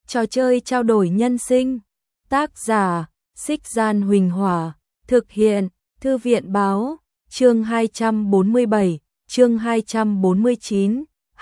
Trò chơi trao đổi nhân sinh. Tác giả: Xích Gian Huỳnh Hỏa. Thực hiện: Thư viện báo. Chương 247, chương 249,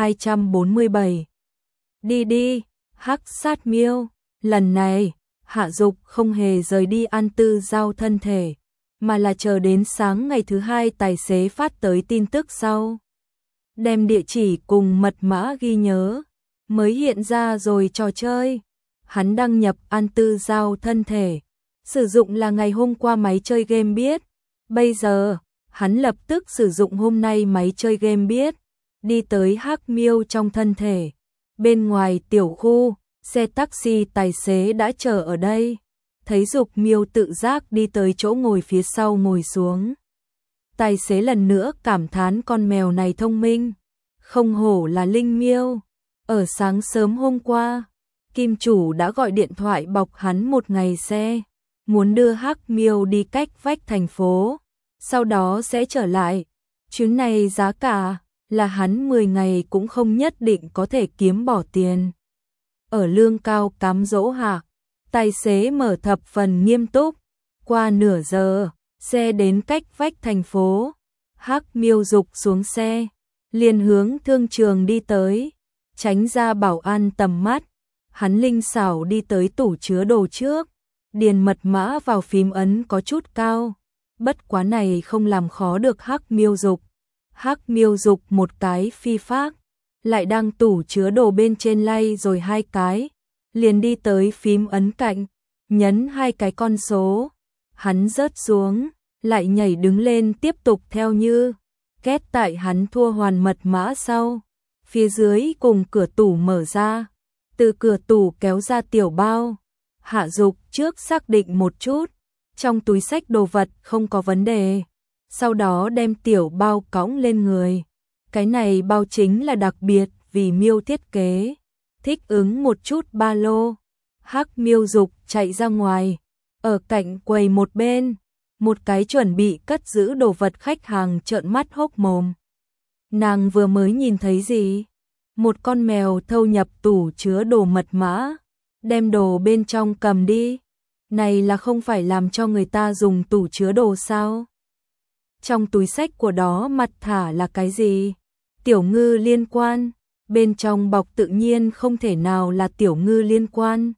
247. Đi đi, Hắc Sát Miêu. Lần này, Hạ Dục không hề rời đi An Tư Giao thân thể, mà là chờ đến sáng ngày thứ hai tài xế phát tới tin tức sau. Đem địa chỉ cùng mật mã ghi nhớ, mới hiện ra rồi trò chơi. Hắn đăng nhập An Tư Giao thân thể, sử dụng là ngày hôm qua máy chơi game biết. Bây giờ, hắn lập tức sử dụng hôm nay máy chơi game biết, đi tới Hắc Miêu trong thân thể. Bên ngoài tiểu khu, xe taxi tài xế đã chờ ở đây. Thấy Dục Miêu tự giác đi tới chỗ ngồi phía sau ngồi xuống. Tài xế lần nữa cảm thán con mèo này thông minh, không hổ là linh miêu. Ở sáng sớm hôm qua, Kim chủ đã gọi điện thoại bọc hắn một ngày xe, muốn đưa Hắc Miêu đi cách vách thành phố, sau đó sẽ trở lại. Chuyến này giá cả là hắn 10 ngày cũng không nhất định có thể kiếm bỏ tiền. Ở lương cao cám dỗ hạ, tài xế mở thập phần nghiêm túc. Qua nửa giờ, xe đến cách vách thành phố. Hắc Miêu Dục xuống xe, liền hướng thương trường đi tới, tránh ra bảo an tầm mắt. Hắn linh xảo đi tới tủ chứa đồ trước, điền mật mã vào phím ấn có chút cao, bất quá này không làm khó được Hắc Miêu Dục. Hắc Miêu Dục một cái phi phác, lại đang tủ chứa đồ bên trên lay rồi hai cái, liền đi tới phím ấn cạnh, nhấn hai cái con số. Hắn rớt xuống, lại nhảy đứng lên tiếp tục theo như. Kết tại hắn thua hoàn mật mã sau, phía dưới cùng cửa tủ mở ra, từ cửa tủ kéo ra tiểu bao. Hạ Dục trước xác định một chút, trong túi xách đồ vật không có vấn đề, sau đó đem tiểu bao cõng lên người. Cái này bao chính là đặc biệt vì Miêu thiết kế, thích ứng một chút ba lô. Hắc Miêu Dục chạy ra ngoài, ở cạnh quầy một bên, một cái chuẩn bị cất giữ đồ vật khách hàng trợn mắt hốc mồm. Nàng vừa mới nhìn thấy gì? Một con mèo thâu nhập tủ chứa đồ mật mã, đem đồ bên trong cầm đi. Này là không phải làm cho người ta dùng tủ chứa đồ sao? Trong túi xách của đó mặt thả là cái gì? Tiểu ngư liên quan. Bên trong bọc tự nhiên không thể nào là tiểu ngư liên quan,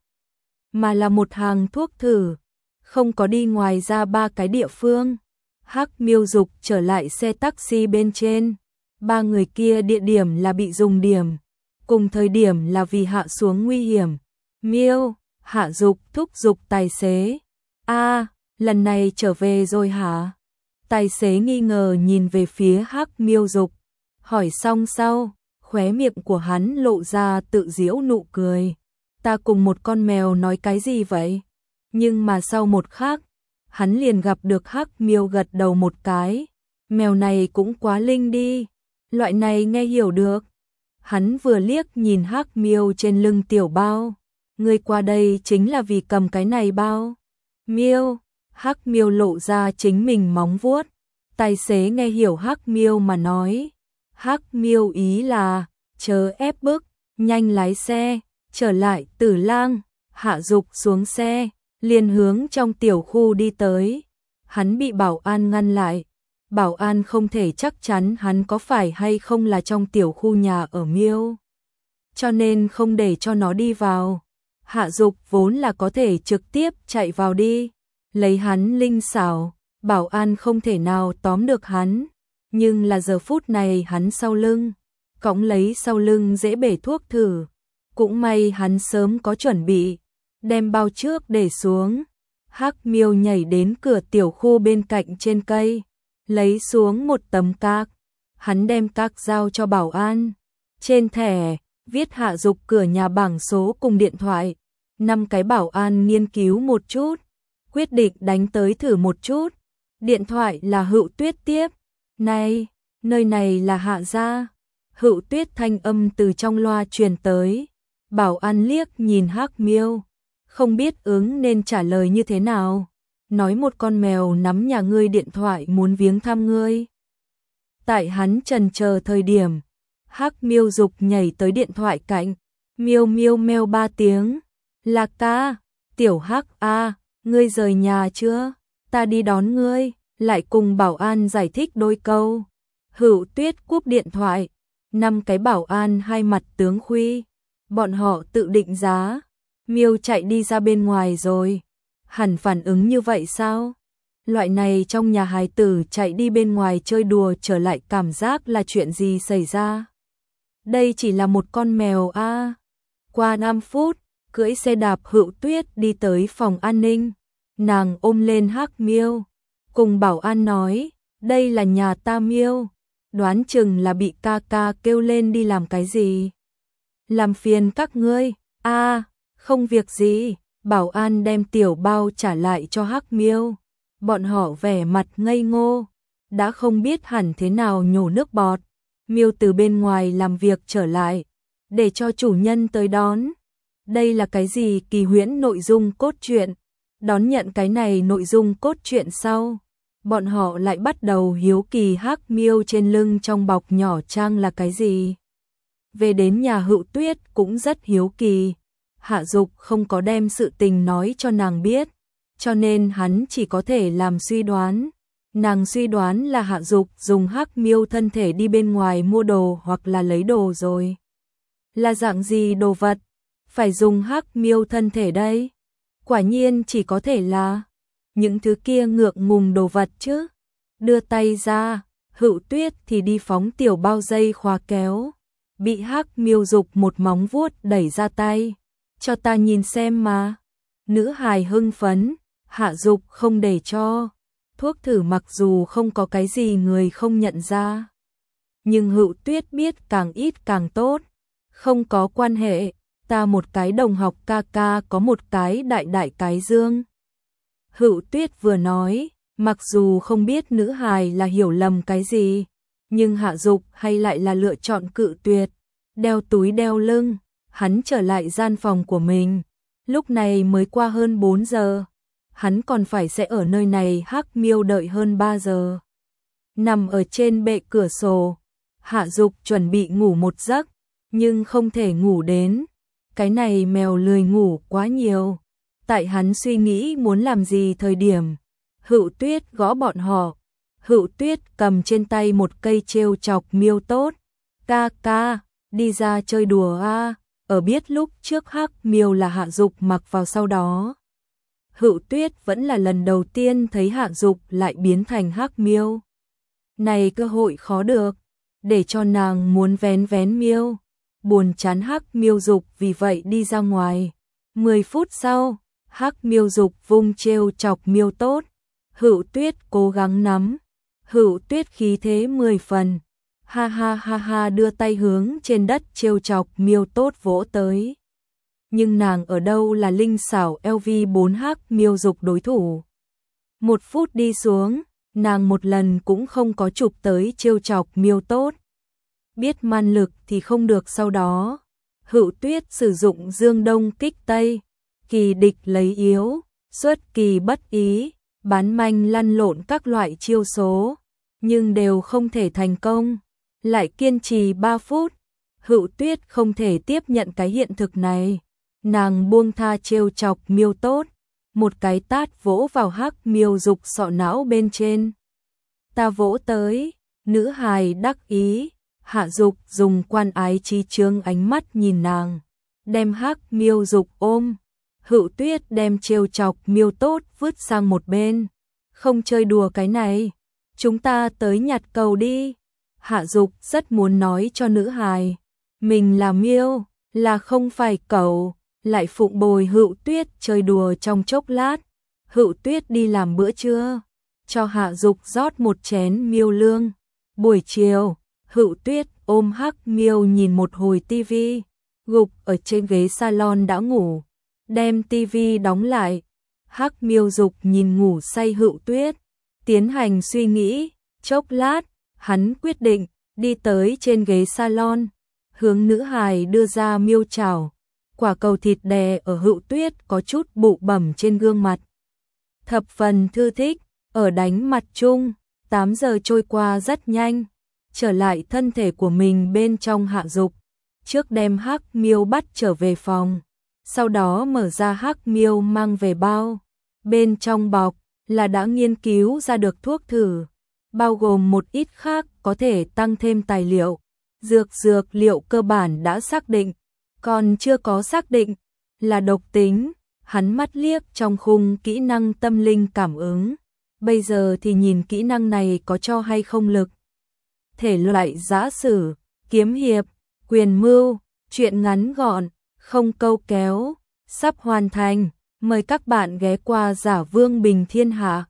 mà là một hàng thuốc thử, không có đi ngoài ra ba cái địa phương. Hắc Miêu Dục trở lại xe taxi bên trên, ba người kia địa điểm là bị dùng điểm, cùng thời điểm là vì hạ xuống nguy hiểm. Miêu, Hạ Dục thúc giục tài xế. Lần này trở về rồi hả? Tài xế nghi ngờ nhìn về phía Hắc Miêu Dục, hỏi xong sau, khóe miệng của hắn lộ ra tự giễu nụ cười. Ta cùng một con mèo nói cái gì vậy? Nhưng mà sau một khắc, hắn liền gặp được Hắc Miêu gật đầu một cái. Mèo này cũng quá linh đi, loại này nghe hiểu được. Hắn vừa liếc nhìn Hắc Miêu trên lưng tiểu bao. Người qua đây chính là vì cầm cái này bao. Miêu, Hắc Miêu lộ ra chính mình móng vuốt. Tài xế nghe hiểu Hắc Miêu mà nói. Hắc Miêu ý là, chớ ép bức, nhanh lái xe, trở lại Tử Lang. Hạ Dục xuống xe, liền hướng trong tiểu khu đi tới. Hắn bị bảo an ngăn lại. Bảo an không thể chắc chắn hắn có phải hay không là trong tiểu khu nhà ở Miêu, cho nên không để cho nó đi vào. Hạ Dục vốn là có thể trực tiếp chạy vào đi, lấy hắn linh xảo, bảo an không thể nào tóm được hắn. Nhưng là giờ phút này hắn sau lưng, cõng lấy sau lưng dễ bể thuốc thử. Cũng may hắn sớm có chuẩn bị, đem bao trước để xuống. Hắc Miêu nhảy đến cửa tiểu khu bên cạnh trên cây, lấy xuống một tấm cạc. Hắn đem cạc giao cho bảo an. Trên thẻ, viết Hạ Dục cửa nhà bảng số cùng điện thoại. 5 cái bảo an nghiên cứu một chút, quyết định đánh tới thử một chút. Điện thoại là Hữu Tuyết tiếp. Này, nơi này là Hạ gia. Hữu Tuyết thanh âm từ trong loa truyền tới. Bảo an liếc nhìn Hắc Miêu, không biết ứng nên trả lời như thế nào. Nói một con mèo nắm nhà ngươi điện thoại muốn viếng thăm ngươi. Tại hắn chần chờ thời điểm, Hắc Miêu Dục nhảy tới điện thoại cạnh, miêu miêu meo 3 tiếng, Là ca, tiểu Hắc a, ngươi rời nhà chưa? Ta đi đón ngươi, lại cùng bảo an giải thích đôi câu. Hữu Tuyết cúp điện thoại, 5 cái bảo an hai mặt tướng khuy, bọn họ tự định giá, Miêu chạy đi ra bên ngoài rồi. Hẳn phản ứng như vậy sao? Loại này trong nhà hài tử chạy đi bên ngoài chơi đùa trở lại cảm giác là chuyện gì xảy ra? Đây chỉ là một con mèo a. Qua 5 phút, cưỡi xe đạp Hữu Tuyết đi tới phòng an ninh, nàng ôm lên Hắc Miêu, cùng bảo an nói, đây là nhà ta Miêu, đoán chừng là bị ca ca kêu lên đi làm cái gì. Làm phiền các ngươi, không việc gì, bảo an đem tiểu bao trả lại cho Hắc Miêu, bọn họ vẻ mặt ngây ngô, đã không biết hẳn thế nào nhổ nước bọt. Miêu từ bên ngoài làm việc trở lại, để cho chủ nhân tới đón. Đây là cái gì kỳ huyễn nội dung cốt truyện? Đón nhận cái này nội dung cốt truyện sau, bọn họ lại bắt đầu hiếu kỳ Hắc Miêu trên lưng trong bọc nhỏ trang là cái gì. Về đến nhà Hữu Tuyết cũng rất hiếu kỳ, Hạ Dục không có đem sự tình nói cho nàng biết, cho nên hắn chỉ có thể làm suy đoán. Nàng suy đoán là Hạ Dục dùng Hắc Miêu thân thể đi bên ngoài mua đồ hoặc là lấy đồ rồi. Là dạng gì đồ vật? Phải dùng Hắc Miêu thân thể đây? Quả nhiên chỉ có thể là những thứ kia ngượng ngùng đồ vật chứ. Đưa tay ra, Hữu Tuyết thì đi phóng tiểu bao dây khóa kéo. Bị Hắc Miêu Dục một móng vuốt đẩy ra tay. Cho ta nhìn xem mà. Nữ hài hưng phấn, Hạ Dục không để cho. Thuốc thử mặc dù không có cái gì người không nhận ra. Nhưng Hữu Tuyết biết càng ít càng tốt. Không có quan hệ, ta một cái đồng học ca ca có một cái đại đại cái dương. Hữu Tuyết vừa nói, mặc dù không biết nữ hài là hiểu lầm cái gì, nhưng Hạ Dục hay lại là lựa chọn cự tuyệt. Đeo túi đeo lưng, hắn trở lại gian phòng của mình. Lúc này mới qua hơn 4 giờ. Hắn còn phải sẽ ở nơi này Hắc Miêu đợi hơn 3 giờ. Nằm ở trên bệ cửa sổ, Hạ Dục chuẩn bị ngủ một giấc, nhưng không thể ngủ đến. Cái này mèo lười ngủ quá nhiều. Tại hắn suy nghĩ muốn làm gì thời điểm, Hữu Tuyết gõ bọn họ. Hữu Tuyết cầm trên tay một cây trêu chọc Miêu tốt. Ca ca, đi ra chơi đùa a. Ở biết lúc trước Hắc Miêu là Hạ Dục mặc vào sau đó. Hữu Tuyết vẫn là lần đầu tiên thấy Hạ Dục lại biến thành Hắc Miêu. Này cơ hội khó được, để cho nàng muốn vén vén Miêu. Buồn chán Hắc Miêu Dục vì vậy đi ra ngoài. 10 phút sau, Hắc Miêu Dục vung trêu chọc Miêu tốt. Hữu Tuyết cố gắng nắm. Hữu Tuyết khí thế 10 phần. Ha ha ha ha đưa tay hướng trên đất trêu chọc Miêu tốt vỗ tới. Nhưng nàng ở đâu là linh xảo LV4 Hắc Miêu Dục đối thủ. 1 phút đi xuống, nàng một lần cũng không có chụp tới trêu chọc Miêu tốt. Biết man lực thì không được sau đó. Hữu Tuyết sử dụng dương đông kích tây, kỳ địch lấy yếu, xuất kỳ bất ý, bán manh lăn lộn các loại chiêu số, nhưng đều không thể thành công. Lại kiên trì 3 phút, Hữu Tuyết không thể tiếp nhận cái hiện thực này. Nàng buông tha trêu chọc Miêu tốt, một cái tát vỗ vào Hắc Miêu Dục sọ não bên trên. Ta vỗ tới, nữ hài đắc ý, Hạ Dục dùng quan ái trí chướng ánh mắt nhìn nàng, đem Hắc Miêu Dục ôm. Hữu Tuyết đem trêu chọc Miêu tốt vứt sang một bên. Không chơi đùa cái này, chúng ta tới nhặt cầu đi. Hạ Dục rất muốn nói cho nữ hài, mình là Miêu, là không phải cẩu, lại phụng bồi Hữu Tuyết chơi đùa trong chốc lát. Hữu Tuyết đi làm bữa trưa, cho Hạ Dục rót một chén miêu lương. Buổi chiều, Hữu Tuyết ôm Hắc Miêu nhìn một hồi tivi, gục ở trên ghế salon đã ngủ, đem tivi đóng lại. Hắc Miêu Dục nhìn ngủ say Hữu Tuyết, tiến hành suy nghĩ, chốc lát, hắn quyết định đi tới trên ghế salon, hướng nữ hài đưa ra miêu chảo. Quả cầu thịt đè ở Hữu Tuyết có chút bụ bẩm trên gương mặt. Thập phần thư thích, ở đánh mặt chung, 8 giờ trôi qua rất nhanh. Trở lại thân thể của mình bên trong Hạ Dục, trước đem Hắc Miêu bắt trở về phòng. sau đó mở ra Hắc Miêu mang về bao. Bên trong bọc là đã nghiên cứu ra được thuốc thử, bao gồm một ít khác có thể tăng thêm tài liệu. Dược liệu cơ bản đã xác định, còn chưa có xác định là độc tính. Hắn mắt liếc trong khung kỹ năng tâm linh cảm ứng. Bây giờ thì nhìn kỹ năng này có cho hay không lực. Thể loại giã sử, kiếm hiệp, quyền mưu, truyện ngắn gọn, không câu kéo, sắp hoàn thành. Mời các bạn ghé qua Giả Vương Bình Thiên Hạ.